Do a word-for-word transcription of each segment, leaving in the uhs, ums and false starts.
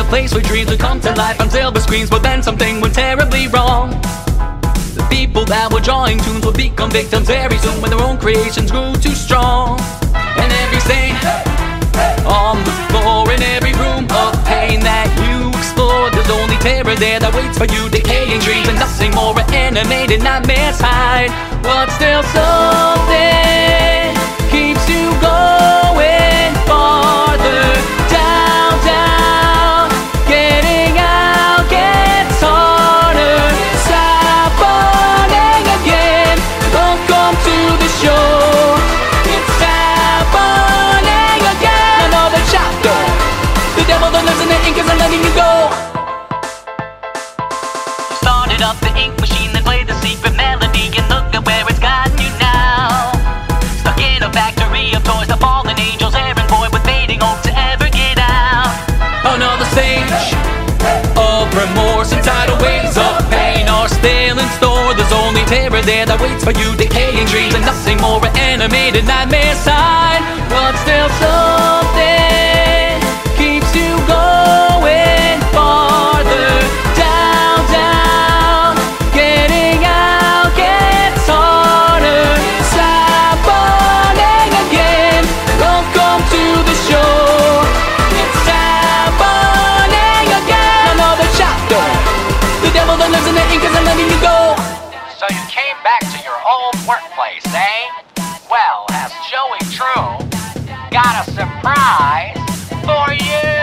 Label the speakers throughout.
Speaker 1: place where dreams would come to life on silver screens. But then something went terribly wrong. The people that were drawing tunes would become victims very soon when their own creations grew too strong. And every stain on the floor in every room of pain that you explore, there's only terror there that waits for you. Decaying dreams and nothing more animated nightmares hide. But still something keeps you going farther down, down. Getting out gets harder. Stop running again. Don't come to the show. It's happening again. Another chapter. The devil that lives in the ink isn't letting you go. You started up the ink machine, then played the secret melody, and look at where it's gotten you now. Stuck in a factory of toys, the fallen angels, errand boy with fading hope to ever get out. Another stage of remorse and tidal waves of pain are still in store. There's only terror there that waits for you. Decaying dreams and nothing more animated nightmares hide. But still something keeps you going farther down, down. Getting out gets harder. Stop running again. Don't come to the show. It's happening again. Another chapter. The devil that lives in the ink isn't letting you go.
Speaker 2: So you came back to your old workplace, eh? Well, has Joey True got a surprise for you?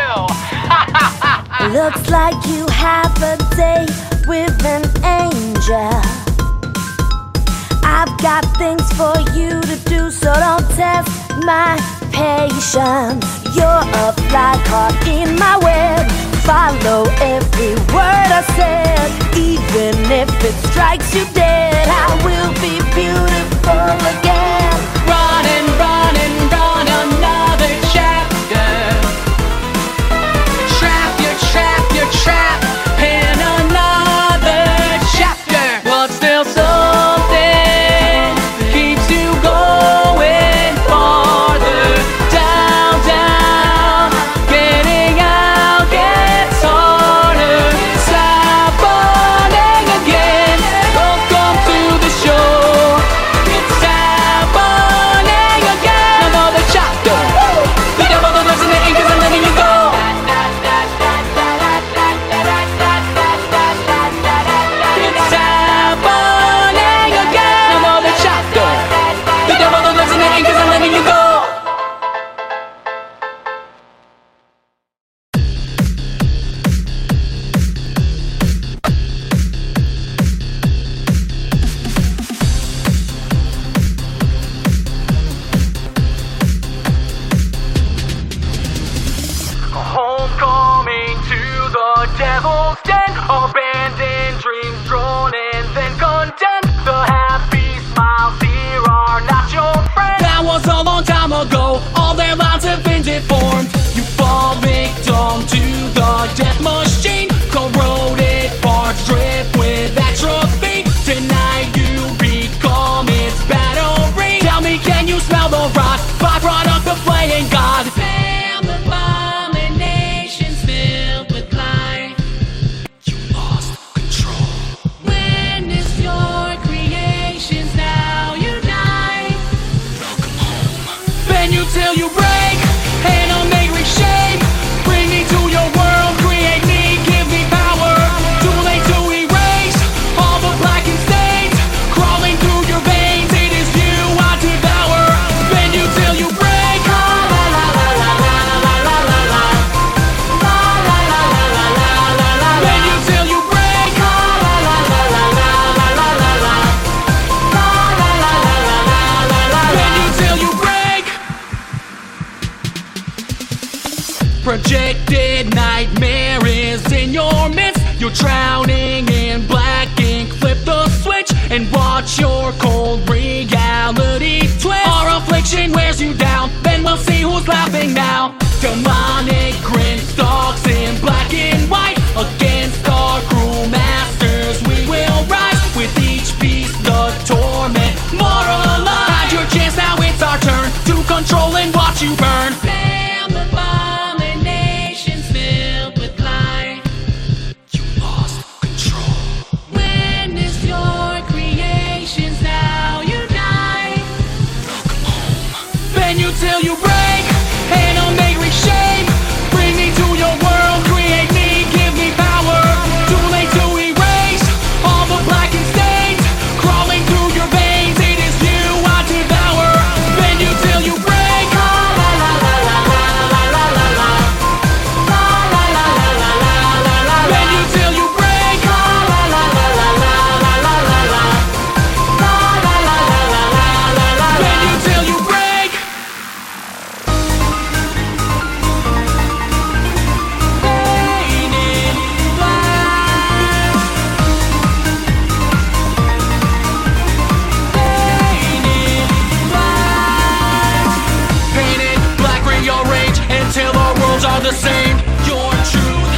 Speaker 3: Looks like you have a date with an angel. I've got things for you to do, so don't test my patience. You're a fly caught in my web. Follow every word I said. Even if it strikes you dead, I will be beautiful again.
Speaker 1: Run and run and run another chapter. Trap your trap your trap in another chapter. But still something keeps you going farther down, down. Getting out gets harder. Stop running again. Don't come to the show. It's happening again. Another chapter. The devil that lives in the ink isn't letting you go. It's happening again. Another chapter. The devil that lives in the ink isn't letting you go. Homecoming to the devil's den. Abandoned dreams drawn and then condemned. The happy smiles here are not your friends. That was a long time ago. All their lives have been deformed. You fall victim to the death machine. Corroded parts drip with atrophy. Tonight you become its battery. Tell me, can you smell the rot? Byproduct of playing God. Damn the abominations filled with life. You lost control. When is your creations now unite? Welcome home. Bend you till you break, and I'll make reshape. Bring me to your world, create me, give me power. Too late to erase all the blackened stains crawling through your veins. It is you I devour. Bend you till you break. Bend you till you break. Bend you till you break. Projected nightmare is in your midst. You're drowning in black ink. Flip the switch and watch your cold reality twist. Our affliction wears you down, then we'll see who's laughing now. Demonic grin stalks in black and white. Against our cruel masters we will rise. With each piece the torment more alive. Had your chance, now it's our turn to control and watch you burn. Damn the abominations filled with lies. till you break, and I'll make reshape. Bring me to your world, create me, give me power. Too late to erase all the blackened stains crawling through your veins. It is you I devour. Bend you till you break. La la la la la la la la la. La la la la la la la. Bend you till you break. La la la la la la la la la. La la la la la la la. Bend you till you break. Painted black. Painted black. Painted black, rearrange until our worlds are the same. Your truth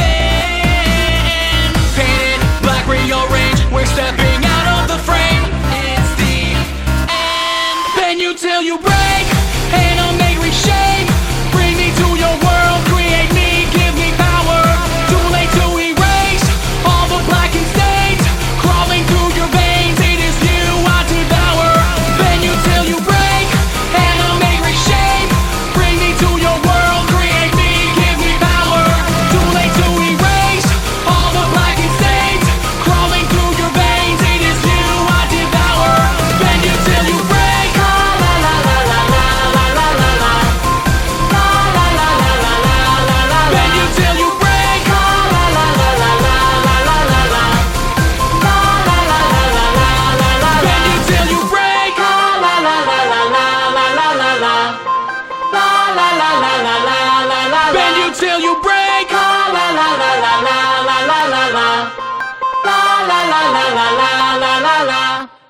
Speaker 1: bend. Painted black, rearrange. We're stepping out of the frame. It's the end. Bend you till you break, and I'll make reshape. Bring me to your world, create me, give me power. Too late to erase all the blackened stains crawling through your veins. It is you I devour. Bend you till you break, and I'll make reshape. Bring me to your world, create me, give me power. Too late to erase all the blackened stains crawling through your veins. It is you I devour. Bend you till you break. La la la la la la la la la. La la la la la la la la. Bend you till you break. La la la la la la la la la. La la la la la la la. Bend you till you break. La la la la la la la la la. La la la la la la la. Bend you till you break. La la la la la la la la la. La la la la la la la la.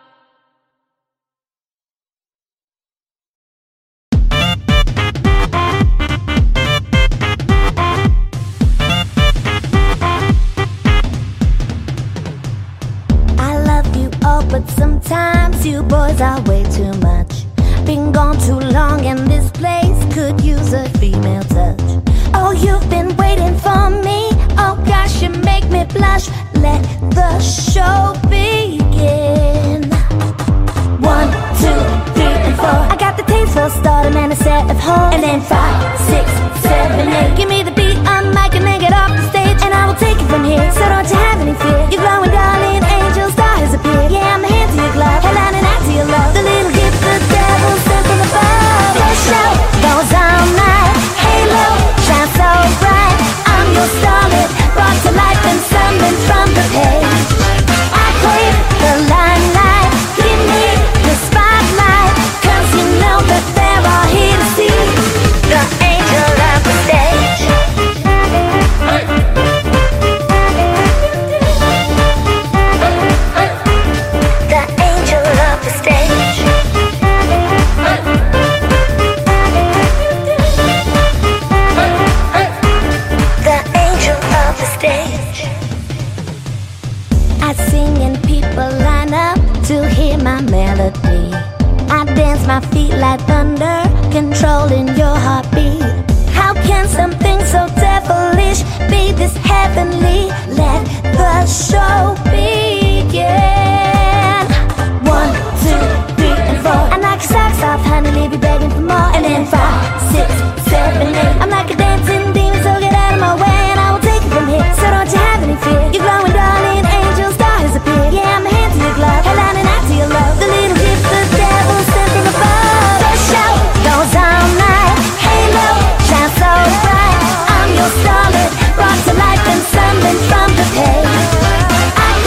Speaker 3: I love you all, but sometimes you boys are way too much. Been gone too long and this place could use a female touch. Oh, you've been waiting for me. Oh gosh, you make me blush. Let the show begin. One, two, three, and four. I got the taste for stardom and a set of horns. And then five, six, seven, eight. Give me the beat, I'm Mike, and then get off the stage, and I will take it from here. So don't you have any fear. You're glowing, darling, angel star has appeared. Yeah, I'm the hand to your glove, headlining out to your love. The little gift the devil sent from above. The show goes all night. Halo shines so bright. I'm your starlet, brought to life and summoned from the page. I crave the limelight. Give me the spotlight, 'cause you know that they're all here to see the angel of the stage. The angel of the stage. The angel of the stage. I sing and people line up to hear my melody. I dance my feet like thunder, controlling your heartbeat. How can something so devilish be this heavenly? Let the show begin. One, two, three, and four. I knock your socks off, honey, leave you begging for more. And then five, six, seven, eight. I'm like a dancing demon, so get out of my way, and I will take it from here. So don't you have any fear. You're glowing, darling, angel star has appeared. Yeah, I'm the hand to your glove, headlining out to your love. The little gift the devil sent from above. The show goes all night. Halo shines so bright. I'm your starlet, brought to life and summoned from the page. I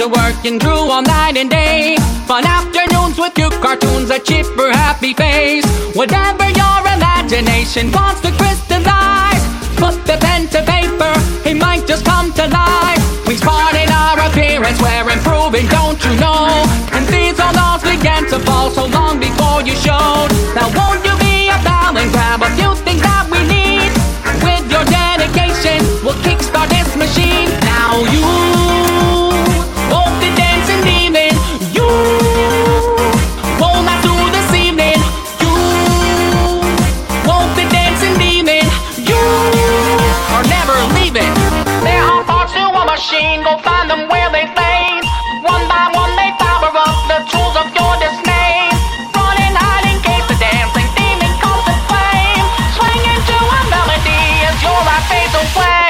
Speaker 1: to working through all night and day. Fun afternoons with cute cartoons, a chipper happy face. Whatever your imagination wants to crystallize, put the pen to paper, it might just come to life. We spot in our appearance, we're improving, don't you know? And these old laws began to fall so long before you showed. Now won't you be a pal and grab a few things that we need? With your dedication, we'll kickstart this machine. Now you won't be dancing demon, you won't last through this evening. You won't be dancing demon, you are never leaving. There are parts to a machine, go find them where they lay. One by one they power up the tools of your dismay. Run and hide in case the dancing demon comes to flame. Swing into a melody as your life fades away.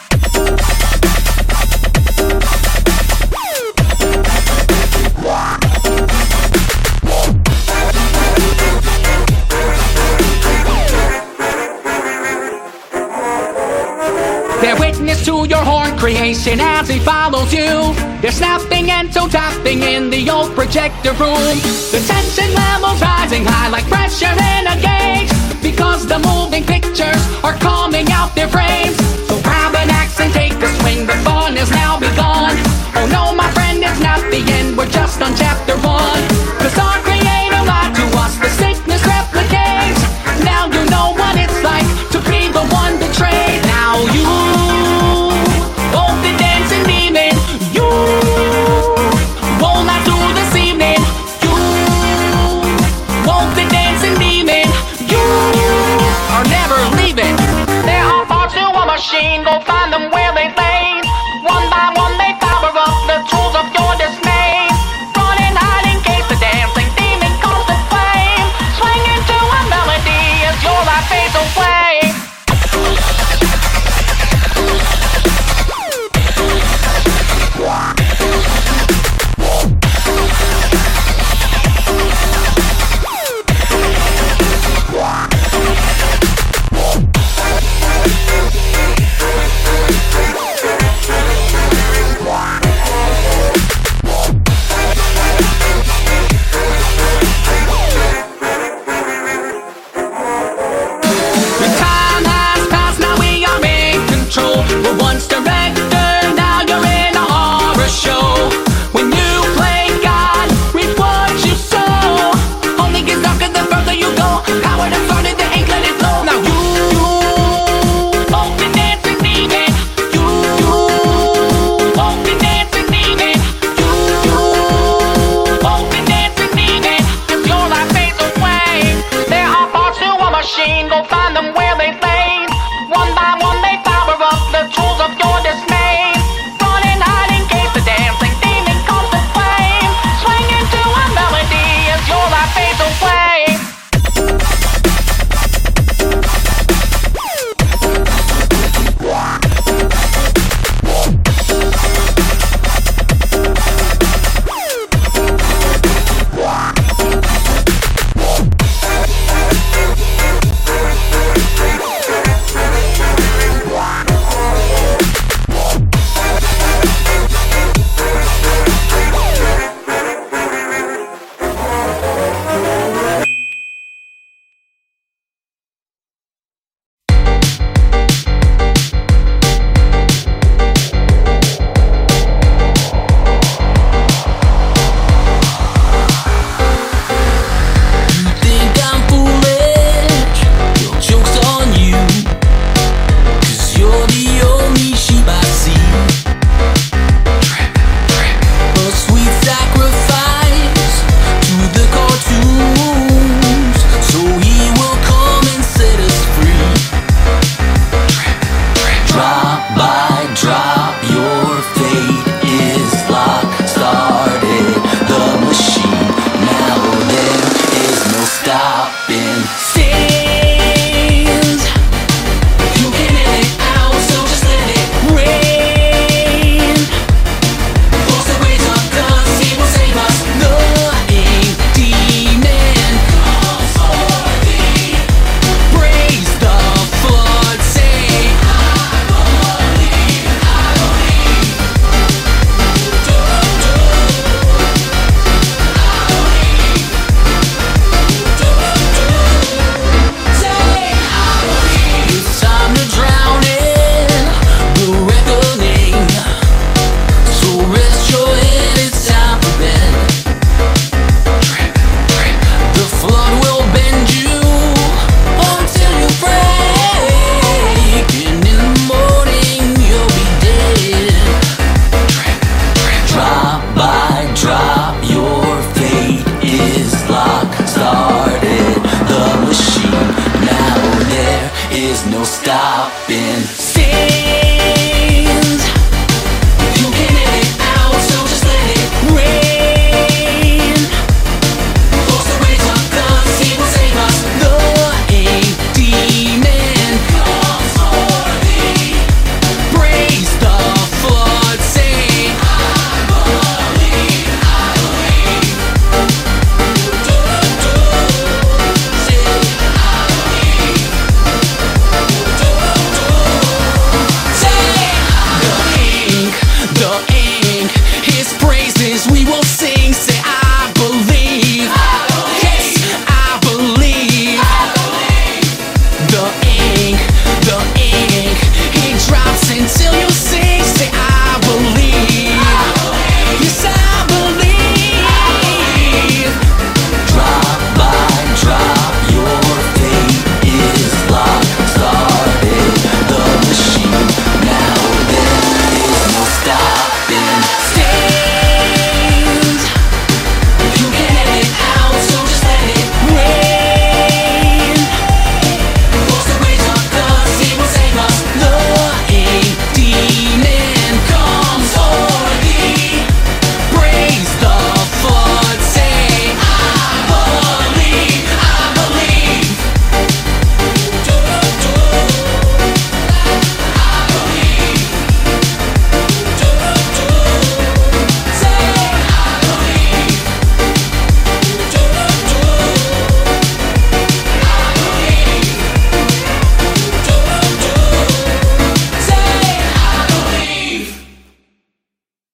Speaker 1: Bear witness to your horn creation as he follows you. They're snapping and toe tapping in the old projector room. The tension levels rising high like pressure in a gauge, because the moving pictures are calming out their frames.